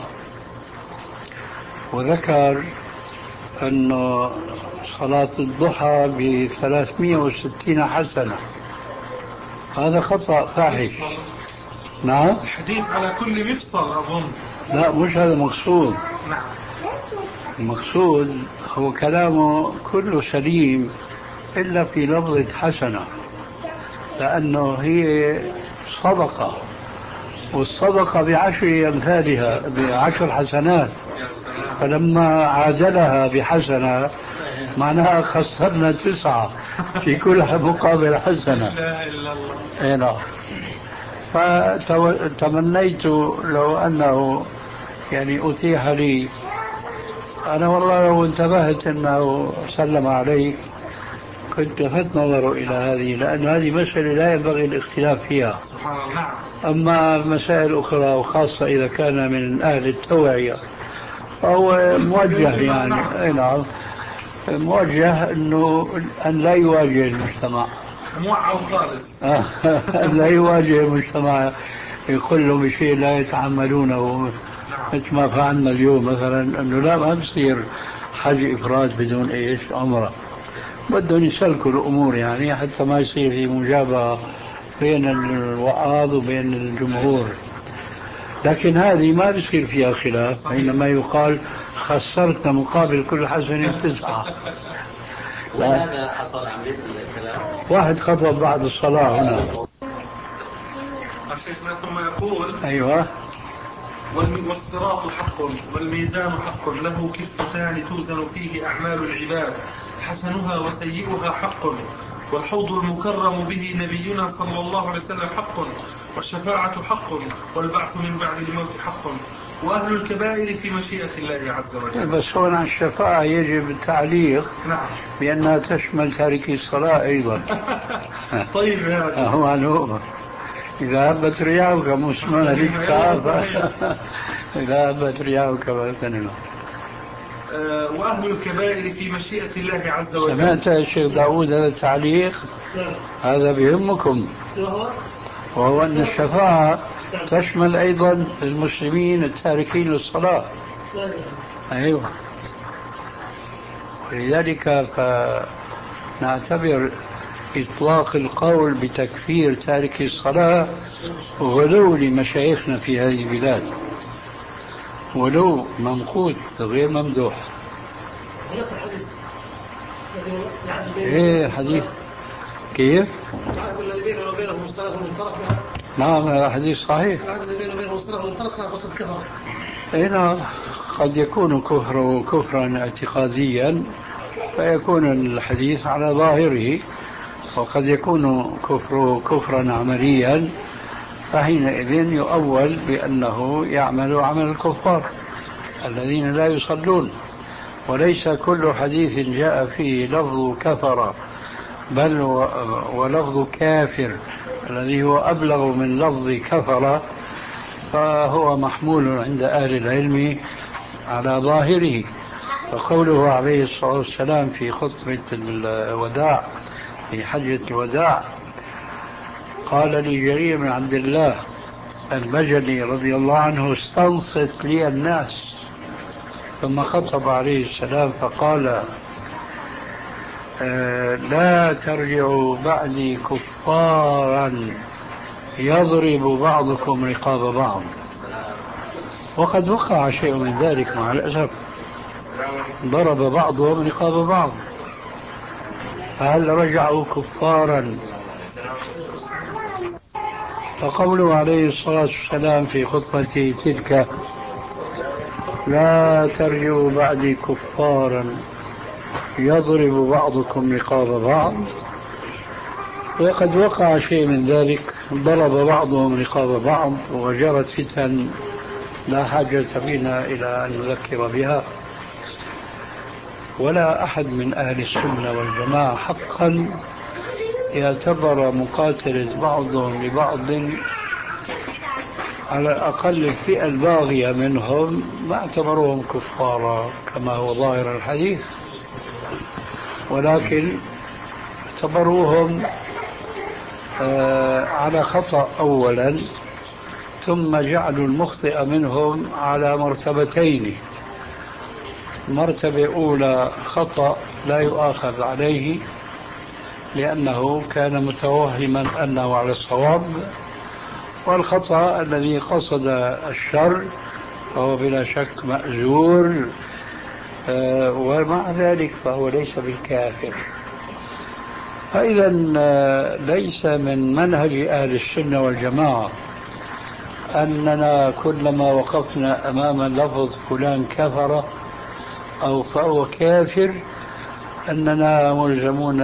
وذكر أنه صلاة الضحى بثلاثمائة وستين حسنة، هذا خطأ فاحش. نعم. الحديث على كل مفصل أظن. لا مش هذا مقصود. نعم. المقصود هو كلامه كله سليم إلا في لفظة حسنة، لأنه هي صدقة، والصدقة بعشر أمثالها بعشر حسنات، فلما عادلها بحسنة معناها خسرنا تسعة في كل مقابل حسنة. لا إله إلا الله. اي نعم. فتمنيت لو أنه يعني أتيح لي، أنا والله لو انتبهت أنه سلم علي كنت لفت نظره إلى هذه، لأن هذه مسألة لا ينبغي الاختلاف فيها. سبحان الله. نعم. أما مسائل أخرى وخاصة إذا كان من أهل التوعية فهو موجه يعني. أي نعم. موجه أنه أن لا يواجه المجتمع. موعى خالص. أن لا يواجه المجتمع، يقول له بشيء لا يتحملونه، مثل ما فعلنا اليوم مثلا، أنه لا ما بصير حج إفراد بدون إيش عمرة. بدهم يسلكوا الأمور يعني حتى ما يصير في مجابهة بين الوعاظ وبين الجمهور. لكن هذه ما بيصير فيها خلاف، حينما يقال خسرت مقابل كل حسنة تسعة. وهذا حصل عن مثل الكلام. واحد خطب بعد الصلاة هنا. شيخنا ثم يقول أيوة. والصراط حق والميزان حق له كفتان توزن فيه أعمال العباد حسنها وسيئها حق والحوض المكرم به نبينا صلى الله عليه وسلم حق والشفاعة حق والبعث من بعد الموت حق وأهل الكبائر في مشيئة الله عز وجل. بس هون عن الشفاعة يجب التعليق نعم. بأنها تشمل تاركي الصلاة أيضا. طيب هذا هو عنه إذا هبت رياحك مسمى للكعبة إذا هبت رياحك فالتنمى. أه وأهل الكبائر في مشيئة الله عز وجل. سمعت يا شيخ داود هذا التعليق؟ هذا بيهمكم، وهو أن الشفاعة تشمل أيضا المسلمين التاركين للصلاة. أيوة. لذلك فنعتبر إطلاق القول بتكفير تارك الصلاة غلو لمشايخنا في هذه البلاد، غلو ممقوت غير ممدوح. هناك الحديث ايه حديث كيف؟ العهد الذي بيننا وبينهم الصلاة من تركها. نعم هذا حديث صحيح. العهد الذي بيننا وبينهم الصلاة من تركها فقد كفر. اي نعم، قد يكون كفر كفرا اعتقاديا فيكون الحديث على ظاهره، وقد يكون كفر كفرا عمليا فحينئذ يؤول بأنه يعمل عمل الكفار الذين لا يصلون. وليس كل حديث جاء فيه لفظ كفر بل ولفظ كافر الذي هو أبلغ من لفظ كفر فهو محمول عند أهل العلم على ظاهره. فقوله عليه الصلاة والسلام في خطبة الوداع في حجة الوداع قال لجرير بن عبد الله البجلي رضي الله عنه استنصت لي الناس، ثم خطب عليه السلام فقال آه لا ترجعوا بعدي كفارا يضرب بعضكم رقاب بعض. وقد وقع شيء من ذلك مع الأسف، ضرب بعضهم رقاب بعض، فهل رجعوا كفارا؟ فقوله عليه الصلاة والسلام في خطبة تلك لا ترجعوا بعدي كفارا يضرب بعضكم رقاب بعض، وقد وقع شيء من ذلك، ضرب بعضهم رقاب بعض وجرت فتن لا حاجة بنا إلى أن نذكر بها. ولا أحد من أهل السنة والجماعة حقا يعتبر مقاتلة بعضهم لبعض على الأقل الفئة الباغية منهم ما اعتبروهم كفارا كما هو ظاهر الحديث، ولكن اعتبروهم آه على خطأ أولا، ثم جعلوا المخطئ منهم على مرتبتين: مرتبة أولى خطأ لا يؤاخذ عليه لأنه كان متوهما أنه على الصواب، والخطأ الذي قصد الشر فهو بلا شك مأزور، آه ومع ذلك فهو ليس بالكافر. فإذا ليس من منهج أهل السنة والجماعة أننا كلما وقفنا أمام لفظ فلان كفر أو فهو كافر أننا ملزمون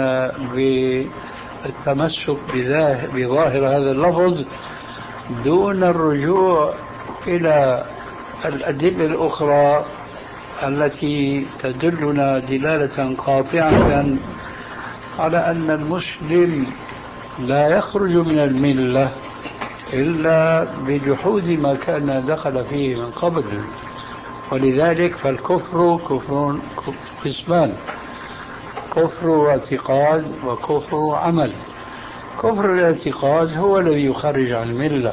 بالتمسك بظاهر هذا اللفظ دون الرجوع إلى الأدلة الأخرى التي تدلنا دلالة قاطعة على أن المسلم لا يخرج من الملة إلا بجحود ما كان دخل فيه من قبل. ولذلك فالكفر كفر قسمان: كفر اعتقاد وكفر عمل. كفر الاعتقاد هو الذي يخرج عن الملة،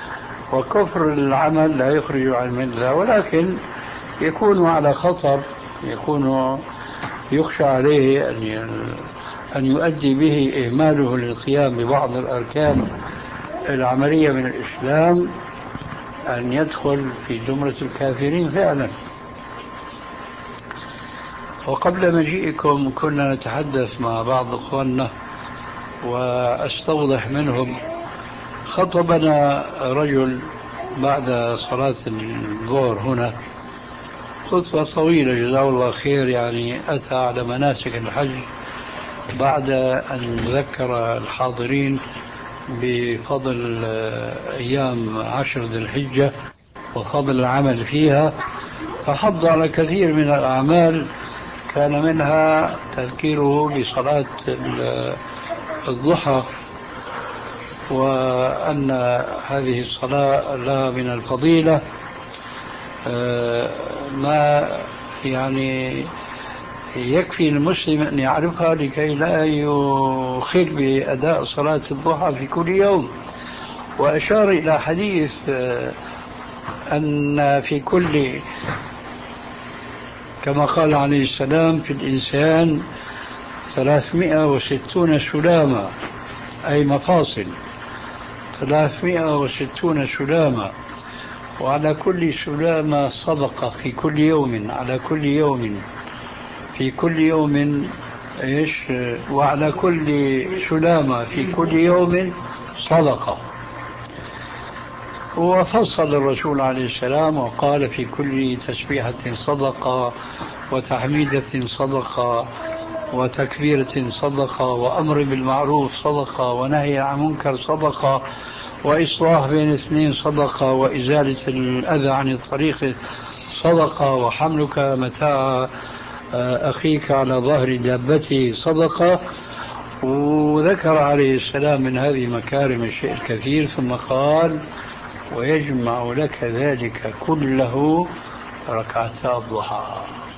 وكفر العمل لا يخرج عن الملة ولكن يكون على خطر يكون يخشى عليه أن أن يؤدي به إهماله للقيام ببعض الأركان العملية من الإسلام أن يدخل في زمرة الكافرين فعلا. وقبل مجيئكم كنا نتحدث مع بعض أخواننا وأستوضح منهم. خطبنا رجل بعد صلاة الظهر هنا خطبة طويلة جزاه الله خير، يعني أتى على مناسك الحج بعد أن ذكر الحاضرين بفضل أيام عشر ذي الحجة وفضل العمل فيها، فحض على كثير من الأعمال كان منها تذكيره بصلاة الضحى، وأن هذه الصلاة لها من الفضيلة ما يعني يكفي المسلم أن يعرفها لكي لا يخل بأداء صلاة الضحى في كل يوم. وأشار إلى حديث أن في كل، كما قال عليه السلام، في الإنسان ثلاثمائة وستون سلامة، أي مفاصل ثلاثمائة وستون سلامة، وعلى كل سلامة صدقة في كل يوم، على كل يوم في كل يوم إيش، وعلى كل سلامة في كل يوم صدقة. وفصل الرسول عليه السلام وقال في كل تسبيحة صدقة، وتحميدة صدقة، وتكبيرة صدقة، وأمر بالمعروف صدقة، ونهي عن منكر صدقة، وإصلاح بين اثنين صدقة، وإزالة الأذى عن الطريق صدقة، وحملك متاع أخيك على ظهر دابته صدقة. وذكر عليه السلام من هذه مكارم الشيء الكثير، ثم قال ويجمع لك ذلك كله ركعتا الضحى.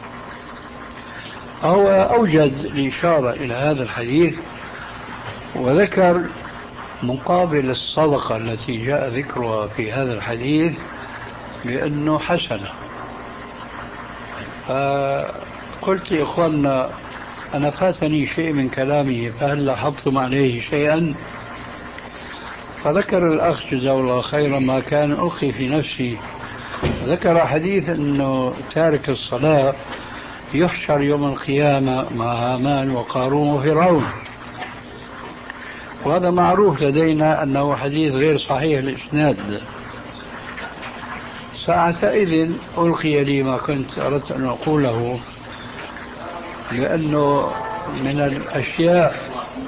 هو أوجد الإشارة إلى هذا الحديث وذكر مقابل الصدقة التي جاء ذكرها في هذا الحديث بأنه حسنة. فقلت يا إخواننا أنا فاتني شيء من كلامه، فهل لاحظتم عليه شيئا؟ فذكر الأخ جزاه الله خيرا ما كان أخي في نفسي، ذكر حديث أنه تارك الصلاة يحشر يوم القيامة مع هامان وقارون وفرعون، وهذا معروف لدينا أنه حديث غير صحيح الإسناد. ساعتئذ ألقي لي ما كنت أردت أن أقوله، لأنه من الأشياء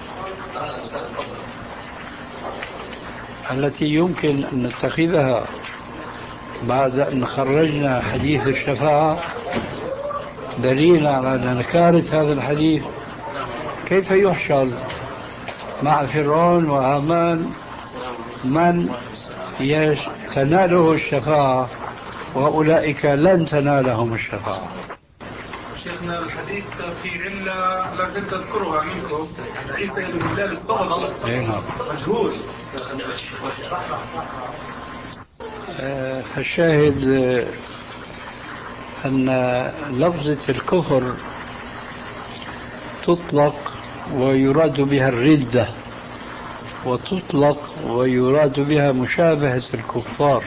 التي يمكن أن نتخذها بعد أن خرجنا حديث الشفاعة دليل على نكارة هذا الحديث، كيف يحشر مع فرعون وهامان من تناله الشفاعة وأولئك لن تنالهم الشفاعة. شيخنا الحديث في علة لا زلت أذكرها منكم، عيسى بن هلال الصمد مجهول. فالشاهد أن لفظة الكفر تطلق ويراد بها الردة، وتطلق ويراد بها مشابهة الكفار.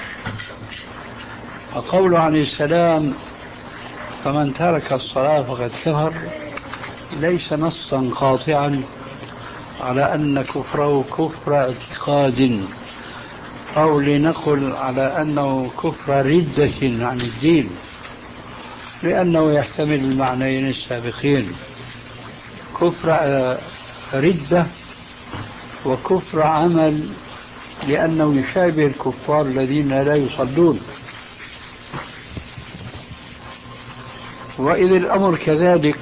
فقول عليه السلام فمن ترك الصلاة فقد كفر ليس نصا قاطعا على أن كفره كفر اعتقاد، أو لنقل على أنه كفر ردة عن الدين، لأنه يحتمل المعنيين السابقين، كفر ردة وكفر عمل، لأنه يشابه الكفار الذين لا يصلون. وإذ الأمر كذلك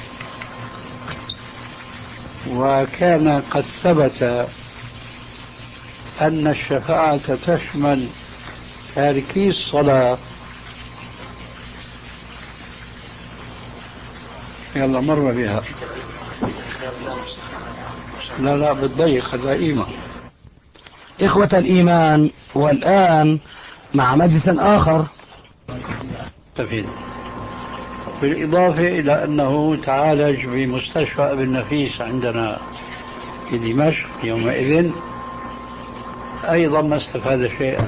وكان قد ثبت أن الشفاعة تشمل تاركي الصلاة، يلا مر بها، لا لا بتضيق الدائمة. إخوة الإيمان، والآن مع مجلس آخر. تفيد. بالإضافة إلى أنه تعالج بمستشفى أبي النفيس عندنا في دمشق يومئذ، أيضا ما استفاد شيئا.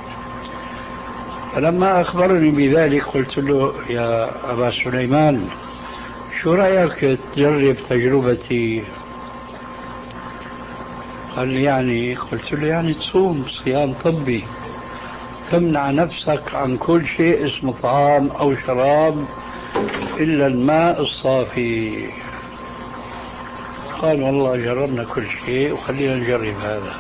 فلما أخبرني بذلك قلت له يا أبا سليمان شو رأيك تجرب تجربتي؟ قال لي يعني؟ قلت له يعني تصوم صيام طبي، تمنع نفسك عن كل شيء اسمه طعام أو شراب إلا الماء الصافي. قال والله جربنا كل شيء وخلينا نجرب هذا.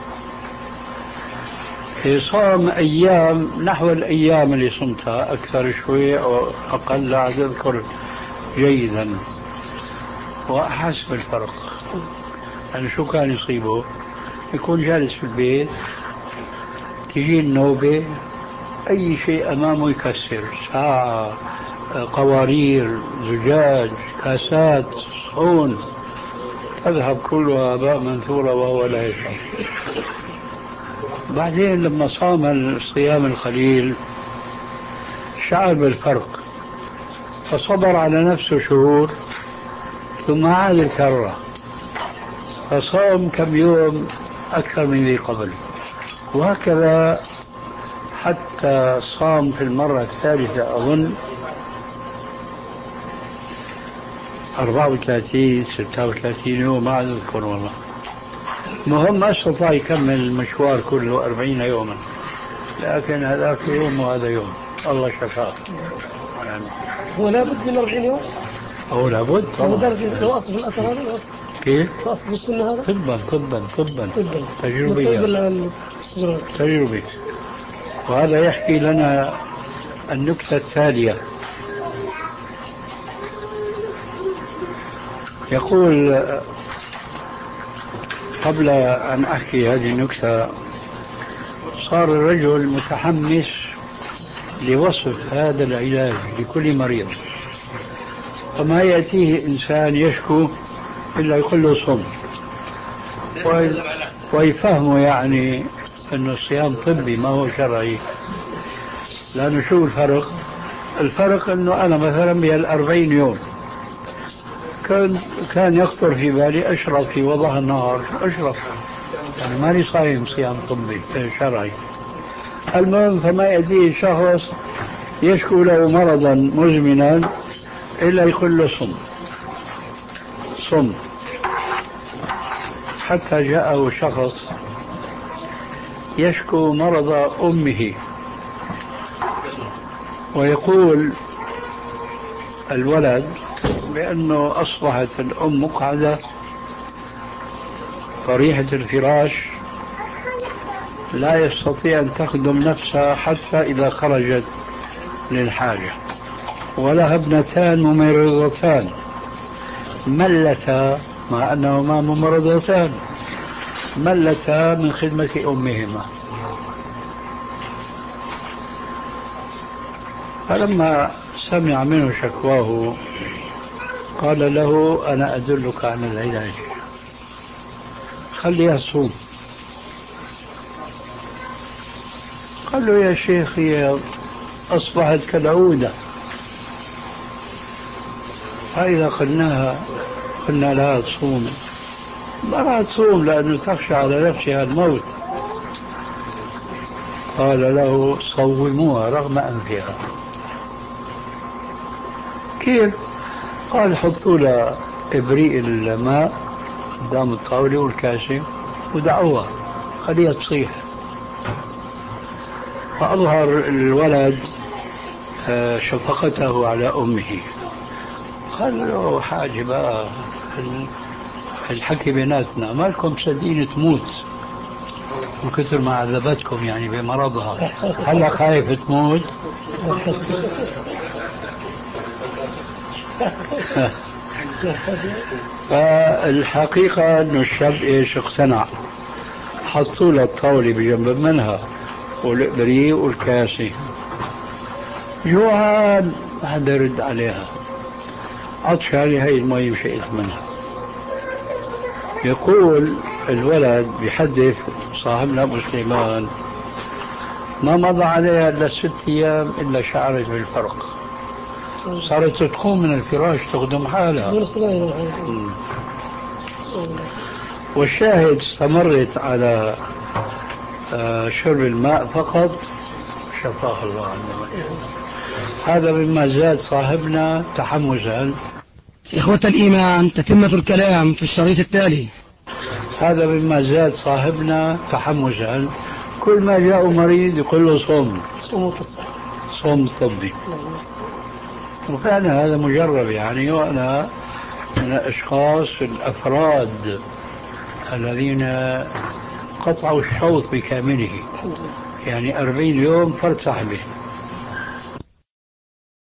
صام أيام نحو الأيام اللي صمتها، أكثر شوي أو أقل لا أذكر جيدا، وأحس بالفرق. يعني شو كان يصيبه؟ يكون جالس في البيت، تجي النوبة، أي شيء أمامه يكسر، ساعة، قوارير، زجاج، كاسات، صحون، تذهب كلها هباء منثورة وهو لا يشعر. بعدين لما صام الصيام القليل شعر بالفرق، فصبر على نفسه شهور ثم عاد الكرة، فصام كم يوم أكثر من ذي قبل، وهكذا حتى صام في المرة الثالثة أظن أربعة وثلاثين ستة وثلاثين يوم، ما أذكر والله. مهم ما استطاع يكمل المشوار كله أربعين يوما، لكن هذاك يوم وهذا يوم الله شفاه. يعني هو لابد من أربعين يوم؟ هو لابد هو درجة هو أصل في الأثر هذا؟ كيف؟ هو أصل في السنة هذا؟ طبا طبا طبا طبا تجربية تجربي. وهذا يحكي لنا النكتة التالية. يقول قبل أن أحكي هذه النكتة، صار الرجل متحمس لوصف هذا العلاج لكل مريض، فما يأتيه إنسان يشكو إلا يقول له صم، ويفهمه يعني أنه الصيام طبي ما هو شرعي. لأنه شو الفرق؟ الفرق أنه أنا مثلا بهالأربعين يوم كان كان يخطر في بالي أشرب في وضح النهار، أشرب يعني ماني صايم صيام طبي شرعي. المهم فما يأتيه شخص يشكو له مرضا مزمنا إلا يقول له صم صم. حتى جاءه شخص يشكو مرض أمه، ويقول الولد بأنه أصبحت الأم مقعدة طريحة الفراش، لا يستطيع أن تخدم نفسها حتى إذا خرجت للحاجة، ولها ابنتان ممرضتان ملتا، مع أنهما ممرضتان ملتا من خدمة أمهما. فلما سمع منه شكواه قال له أنا أدلك على العلاج، خليها تصوم. قال له يا شيخ هي أصبحت كالعودة، فإذا قلناها قلنا لها تصوم ما راح تصوم لأنه تخشى على نفسها الموت. قال له صوموها رغم أنفها. كيف؟ قال حطوا لها إبريق الماء قدام الطاولة والكاسة ودعوها خليها تصيح. فأظهر الولد شفقته على أمه، قال له حاجة بقى الحكي بيناتنا، ما لكم صدقين تموت من كثر ما عذبتكم يعني بمرضها، هلا خايف تموت؟ فالحقيقة أنه الشاب إيش اقتنع، حطوا له الطاولة بجنب منها والإبريق والكاسة، جوعان ما حدا يرد عليها، عطشان هي المي مشيت منها. يقول الولد بيحدث صاحبنا أبو سليمان ما مضى عليها إلا ست أيام إلا شعرت بالفرق، صارت تقوم من الفراش تخدم حالها. مم. والشاهد استمرت على آه، شرب الماء فقط، شفاه الله عنا. هذا مما زاد صاحبنا تحمسا. إخوة الإيمان، تتمة الكلام في الشريط التالي. هذا مما زاد صاحبنا تحمسا، كل ما جاء مريض يقول له صوم صوم طبي. وفعلا هذا مجرب يعني، وأنا من الأشخاص الأفراد الذين قطعوا الشوط بكامله، يعني أربعين يوم فرد صاحبه.